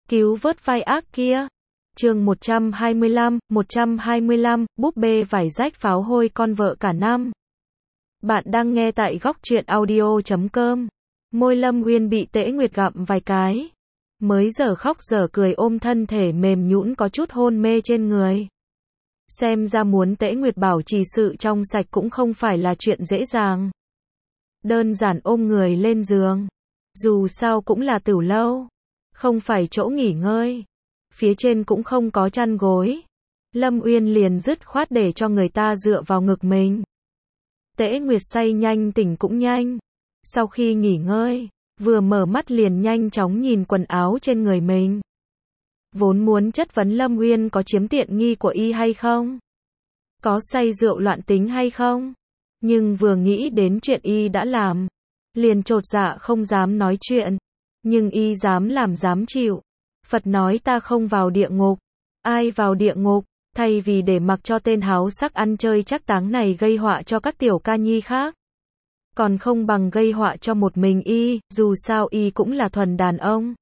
cứu vớt vai ác kia. Chương 125, búp bê vải rách pháo hôi con vợ cả năm. Bạn đang nghe tại góc truyện audio.com. Môi Lâm Uyên bị Tễ Nguyệt gặm vài cái. Mới giờ khóc giờ cười ôm thân thể mềm nhũn có chút hôn mê trên người. Xem ra muốn Tễ Nguyệt bảo trì sự trong sạch cũng không phải là chuyện dễ dàng. Đơn giản ôm người lên giường. Dù sao cũng là tửu lâu. Không phải chỗ nghỉ ngơi. Phía trên cũng không có chăn gối. Lâm Uyên liền dứt khoát để cho người ta dựa vào ngực mình. Tễ Nguyệt say nhanh tỉnh cũng nhanh. Sau khi nghỉ ngơi, vừa mở mắt liền nhanh chóng nhìn quần áo trên người mình. Vốn muốn chất vấn Lâm Uyên có chiếm tiện nghi của y hay không? Có say rượu loạn tính hay không? Nhưng vừa nghĩ đến chuyện y đã làm, liền chột dạ không dám nói chuyện. Nhưng y dám làm dám chịu. Phật nói ta không vào địa ngục. Ai vào địa ngục? Thay vì để mặc cho tên háo sắc ăn chơi chắc táng này gây họa cho các tiểu ca nhi khác, còn không bằng gây họa cho một mình y, dù sao y cũng là thuần đàn ông.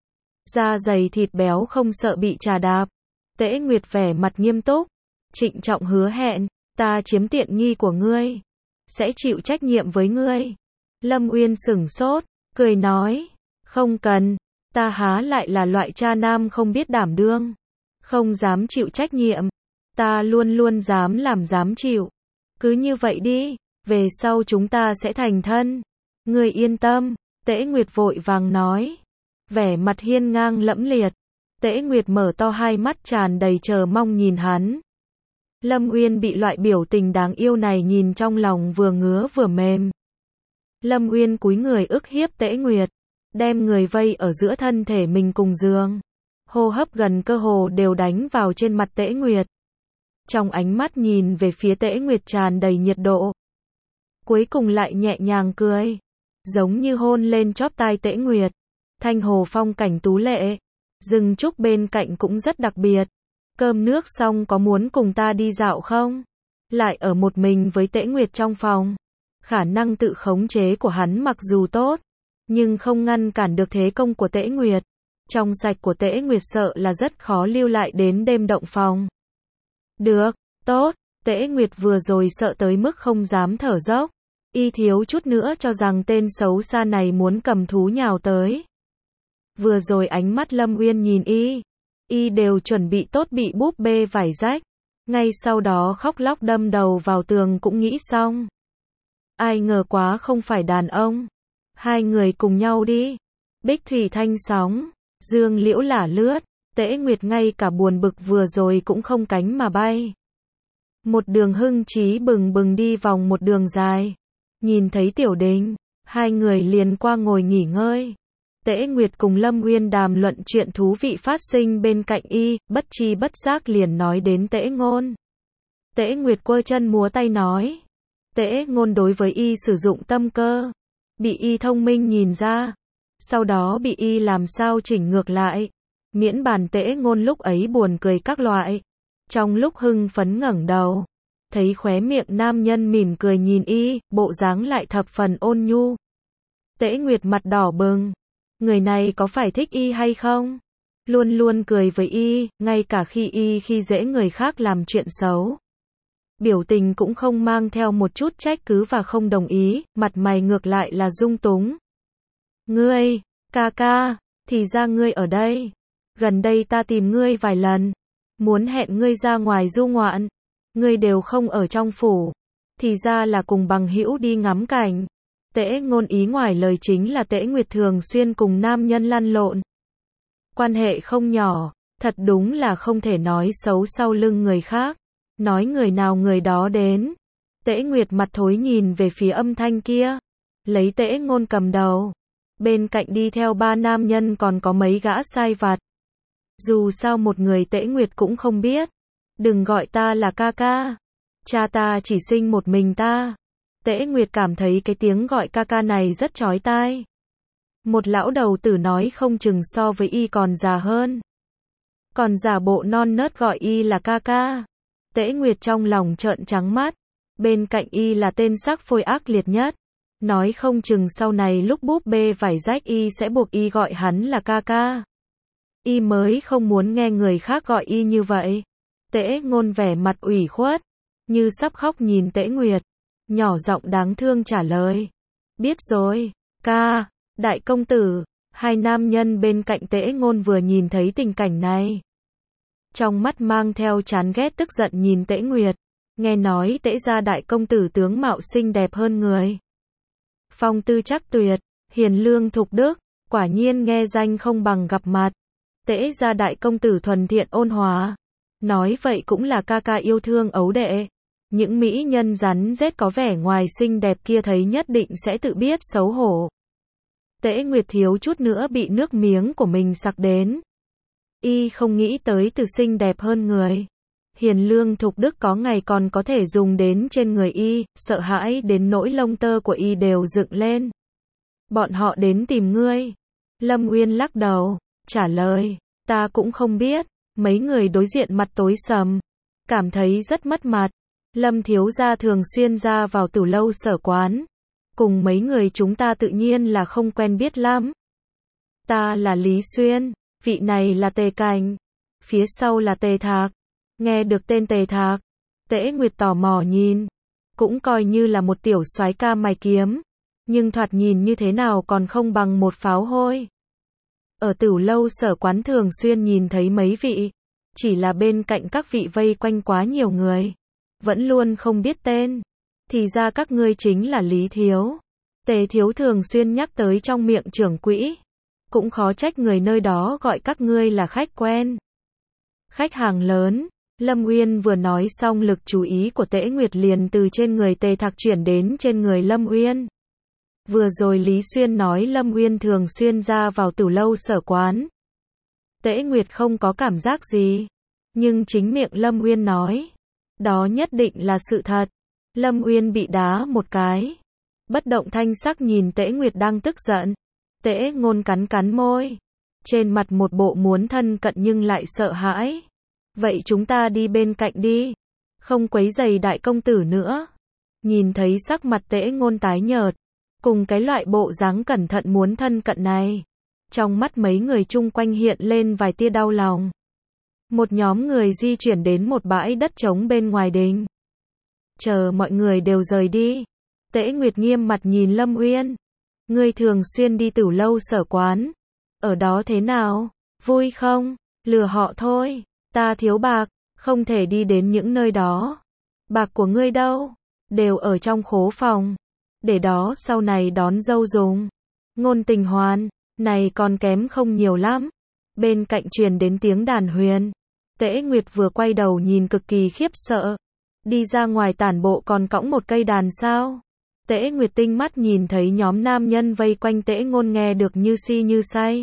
Da dày thịt béo không sợ bị trà đạp. Tễ Nguyệt vẻ mặt nghiêm túc, trịnh trọng hứa hẹn, ta chiếm tiện nghi của ngươi, sẽ chịu trách nhiệm với ngươi. Lâm Uyên sửng sốt, cười nói, không cần, ta há lại là loại cha nam không biết đảm đương, không dám chịu trách nhiệm, ta luôn luôn dám làm dám chịu. Cứ như vậy đi, về sau chúng ta sẽ thành thân. Ngươi yên tâm, Tễ Nguyệt vội vàng nói. Vẻ mặt hiên ngang lẫm liệt. Tễ Nguyệt mở to hai mắt tràn đầy chờ mong nhìn hắn. Lâm Uyên bị loại biểu tình đáng yêu này nhìn trong lòng vừa ngứa vừa mềm. Lâm Uyên cúi người ức hiếp Tễ Nguyệt, đem người vây ở giữa thân thể mình cùng giường. Hô hấp gần cơ hồ đều đánh vào trên mặt Tễ Nguyệt. Trong ánh mắt nhìn về phía Tễ Nguyệt tràn đầy nhiệt độ. Cuối cùng lại nhẹ nhàng cười, giống như hôn lên chóp tai Tễ Nguyệt. Thanh hồ phong cảnh tú lệ, rừng trúc bên cạnh cũng rất đặc biệt. Cơm nước xong có muốn cùng ta đi dạo không? Lại ở một mình với Tễ Nguyệt trong phòng. Khả năng tự khống chế của hắn mặc dù tốt, nhưng không ngăn cản được thế công của Tễ Nguyệt. Trong sạch của Tễ Nguyệt sợ là rất khó lưu lại đến đêm động phòng. Được, tốt. Tễ Nguyệt vừa rồi sợ tới mức không dám thở dốc. Y thiếu chút nữa cho rằng tên xấu xa này muốn cầm thú nhào tới. Vừa rồi ánh mắt Lâm Uyên nhìn y đều chuẩn bị tốt bị búp bê vải rách. Ngay sau đó khóc lóc đâm đầu vào tường cũng nghĩ xong. Ai ngờ quá không phải đàn ông. Hai người cùng nhau đi. Bích thủy thanh sóng, dương liễu lả lướt. Tễ Nguyệt ngay cả buồn bực vừa rồi cũng không cánh mà bay. Một đường hưng trí bừng bừng đi vòng một đường dài. Nhìn thấy Tiểu Đình, hai người liền qua ngồi nghỉ ngơi. Tễ Nguyệt cùng Lâm Uyên đàm luận chuyện thú vị phát sinh bên cạnh y, bất chi bất giác liền nói đến Tễ Ngôn. Tễ Nguyệt quơ chân múa tay nói. Tễ Ngôn đối với y sử dụng tâm cơ, bị y thông minh nhìn ra, sau đó bị y làm sao chỉnh ngược lại. Miễn bàn Tễ Ngôn lúc ấy buồn cười các loại. Trong lúc hưng phấn ngẩng đầu, thấy khóe miệng nam nhân mỉm cười nhìn y, bộ dáng lại thập phần ôn nhu. Tễ Nguyệt mặt đỏ bừng. Người này có phải thích y hay không? Luôn luôn cười với y, ngay cả khi dễ người khác làm chuyện xấu. Biểu tình cũng không mang theo một chút trách cứ và không đồng ý, mặt mày ngược lại là dung túng. Ngươi, ca ca, thì ra ngươi ở đây. Gần đây ta tìm ngươi vài lần, muốn hẹn ngươi ra ngoài du ngoạn. Ngươi đều không ở trong phủ, thì ra là cùng bằng hữu đi ngắm cảnh. Tễ Ngôn ý ngoài lời chính là Tễ Nguyệt thường xuyên cùng nam nhân lăn lộn. Quan hệ không nhỏ, thật đúng là không thể nói xấu sau lưng người khác. Nói người nào người đó đến. Tễ Nguyệt mặt thối nhìn về phía âm thanh kia. Lấy Tễ Ngôn cầm đầu. Bên cạnh đi theo ba nam nhân còn có mấy gã sai vặt. Dù sao một người Tễ Nguyệt cũng không biết. Đừng gọi ta là ca ca. Cha ta chỉ sinh một mình ta. Tễ Nguyệt cảm thấy cái tiếng gọi ca ca này rất chói tai. Một lão đầu tử nói không chừng so với y còn già hơn. Còn giả bộ non nớt gọi y là ca ca. Tễ Nguyệt trong lòng trợn trắng mắt. Bên cạnh y là tên sắc phôi ác liệt nhất. Nói không chừng sau này lúc búp bê vải rách y sẽ buộc y gọi hắn là ca ca. Y mới không muốn nghe người khác gọi y như vậy. Tễ Ngôn vẻ mặt ủy khuất, như sắp khóc nhìn Tễ Nguyệt, nhỏ giọng đáng thương trả lời. Biết rồi, ca. Đại công tử. Hai nam nhân bên cạnh Tễ Ngôn vừa nhìn thấy tình cảnh này, trong mắt mang theo chán ghét tức giận nhìn Tễ Nguyệt. Nghe nói Tễ gia đại công tử tướng mạo xinh đẹp hơn người, phong tư chắc tuyệt, hiền lương thục đức, quả nhiên nghe danh không bằng gặp mặt. Tễ gia đại công tử thuần thiện ôn hòa, nói vậy cũng là ca ca yêu thương ấu đệ. Những mỹ nhân rắn rết có vẻ ngoài xinh đẹp kia thấy nhất định sẽ tự biết xấu hổ. Tễ Nguyệt thiếu chút nữa bị nước miếng của mình sặc đến. Y không nghĩ tới từ xinh đẹp hơn người, hiền lương thục đức có ngày còn có thể dùng đến trên người y, sợ hãi đến nỗi lông tơ của y đều dựng lên. Bọn họ đến tìm ngươi. Lâm Uyên lắc đầu, trả lời, ta cũng không biết. Mấy người đối diện mặt tối sầm, cảm thấy rất mất mặt. Lâm thiếu gia thường xuyên ra vào Tử Lâu Sở Quán, cùng mấy người chúng ta tự nhiên là không quen biết lắm. Ta là Lý Xuyên, vị này là Tề Cảnh, phía sau là Tề Thạc. Nghe được tên Tề Thạc, Tễ Nguyệt tò mò nhìn, cũng coi như là một tiểu soái ca mày kiếm, nhưng thoạt nhìn như thế nào còn không bằng một pháo hôi. Ở Tử Lâu Sở Quán thường xuyên nhìn thấy mấy vị, chỉ là bên cạnh các vị vây quanh quá nhiều người, vẫn luôn không biết tên. Thì ra các ngươi chính là Lý Thiếu. Tề Thiếu thường xuyên nhắc tới trong miệng trưởng quỹ, cũng khó trách người nơi đó gọi các ngươi là khách quen, khách hàng lớn. Lâm Uyên vừa nói xong, lực chú ý của Tễ Nguyệt liền từ trên người Tề Thạc chuyển đến trên người Lâm Uyên. Vừa rồi Lý Xuyên nói Lâm Uyên thường xuyên ra vào Tử Lâu Sở Quán. Tễ Nguyệt không có cảm giác gì, nhưng chính miệng Lâm Uyên nói, đó nhất định là sự thật. Lâm Uyên bị đá một cái, bất động thanh sắc nhìn Tễ Nguyệt đang tức giận. Tễ Ngôn cắn cắn môi, trên mặt một bộ muốn thân cận nhưng lại sợ hãi. Vậy chúng ta đi bên cạnh đi, không quấy rầy đại công tử nữa. Nhìn thấy sắc mặt Tễ Ngôn tái nhợt, cùng cái loại bộ dáng cẩn thận muốn thân cận này, trong mắt mấy người chung quanh hiện lên vài tia đau lòng. Một nhóm người di chuyển đến một bãi đất trống bên ngoài đình. Chờ mọi người đều rời đi, Tễ Nguyệt nghiêm mặt nhìn Lâm Uyên. Ngươi thường xuyên đi Tử Lâu Sở Quán, ở đó thế nào, vui không? Lừa họ thôi, ta thiếu bạc, không thể đi đến những nơi đó. Bạc của ngươi đâu? Đều ở trong khố phòng, để đó sau này đón dâu dùng. Ngôn Tình Hoàn, này còn kém không nhiều lắm. Bên cạnh truyền đến tiếng đàn huyền. Tễ Nguyệt vừa quay đầu nhìn cực kỳ khiếp sợ. Đi ra ngoài tản bộ còn cõng một cây đàn sao? Tễ Nguyệt tinh mắt nhìn thấy nhóm nam nhân vây quanh Tễ Ngôn nghe được như si như say.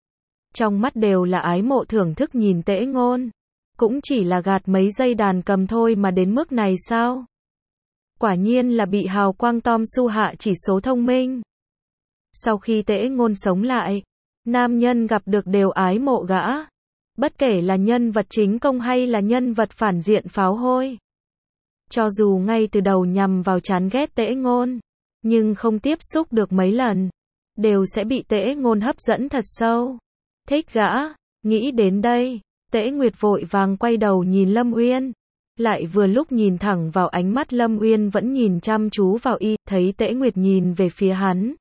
Trong mắt đều là ái mộ thưởng thức nhìn Tễ Ngôn. Cũng chỉ là gạt mấy dây đàn cầm thôi mà đến mức này sao? Quả nhiên là bị hào quang Tom Su hạ chỉ số thông minh. Sau khi Tễ Ngôn sống lại, nam nhân gặp được đều ái mộ gã. Bất kể là nhân vật chính công hay là nhân vật phản diện pháo hôi. Cho dù ngay từ đầu nhằm vào chán ghét Tễ Ngôn, nhưng không tiếp xúc được mấy lần, đều sẽ bị Tễ Ngôn hấp dẫn thật sâu. Thích gã, nghĩ đến đây, Tễ Nguyệt vội vàng quay đầu nhìn Lâm Uyên. Lại vừa lúc nhìn thẳng vào ánh mắt Lâm Uyên vẫn nhìn chăm chú vào y, thấy Tễ Nguyệt nhìn về phía hắn.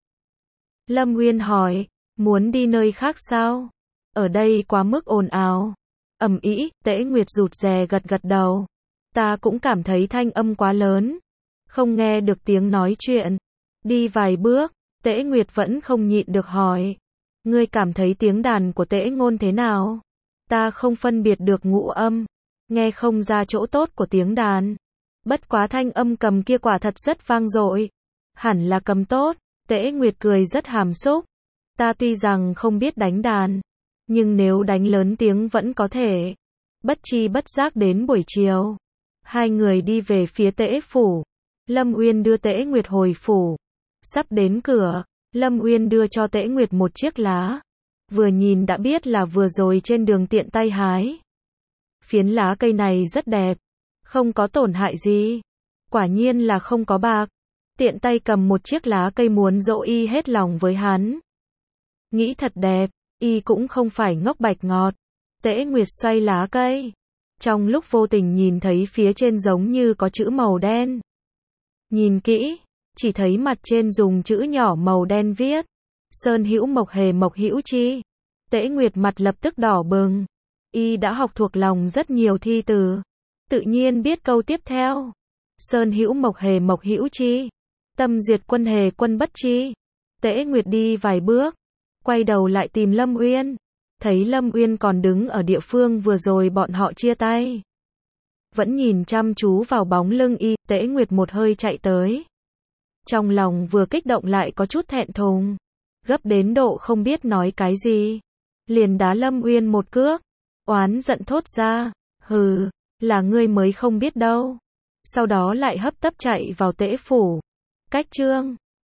Lâm Uyên hỏi, muốn đi nơi khác sao? Ở đây quá mức ồn ào, ầm ĩ. Tễ Nguyệt rụt rè gật gật đầu. Ta cũng cảm thấy thanh âm quá lớn, không nghe được tiếng nói chuyện. Đi vài bước, Tễ Nguyệt vẫn không nhịn được hỏi, ngươi cảm thấy tiếng đàn của Tễ Ngôn thế nào? Ta không phân biệt được ngũ âm, nghe không ra chỗ tốt của tiếng đàn. Bất quá thanh âm cầm kia quả thật rất vang dội, hẳn là cầm tốt. Tễ Nguyệt cười rất hàm xúc. Ta tuy rằng không biết đánh đàn, nhưng nếu đánh lớn tiếng vẫn có thể. Bất chi bất giác đến buổi chiều, hai người đi về phía Tễ phủ. Lâm Uyên đưa Tễ Nguyệt hồi phủ. Sắp đến cửa, Lâm Uyên đưa cho Tễ Nguyệt một chiếc lá. Vừa nhìn đã biết là vừa rồi trên đường tiện tay hái. Phiến lá cây này rất đẹp, không có tổn hại gì. Quả nhiên là không có bạc. Tiện tay cầm một chiếc lá cây muốn dỗ y hết lòng với hắn. Nghĩ thật đẹp, Y cũng không phải ngốc bạch ngọt. Tễ Nguyệt xoay lá cây. Trong lúc vô tình nhìn thấy phía trên giống như có chữ màu đen. Nhìn kỹ, chỉ thấy mặt trên dùng chữ nhỏ màu đen viết. Sơn hữu mộc hề mộc hữu chi. Tễ Nguyệt mặt lập tức đỏ bừng. Y đã học thuộc lòng rất nhiều thi từ. Tự nhiên biết câu tiếp theo. Sơn hữu mộc hề mộc hữu chi. Tâm duyệt quân hề quân bất chi. Tễ Nguyệt đi vài bước. Quay đầu lại tìm Lâm Uyên. Thấy Lâm Uyên còn đứng ở địa phương vừa rồi bọn họ chia tay. Vẫn nhìn chăm chú vào bóng lưng Y. Tễ Nguyệt một hơi chạy tới. Trong lòng vừa kích động lại có chút thẹn thùng. Gấp đến độ không biết nói cái gì. Liền đá Lâm Uyên một cước. Oán giận thốt ra. Hừ, là ngươi mới không biết đâu. Sau đó lại hấp tấp chạy vào Tễ phủ. Cách chương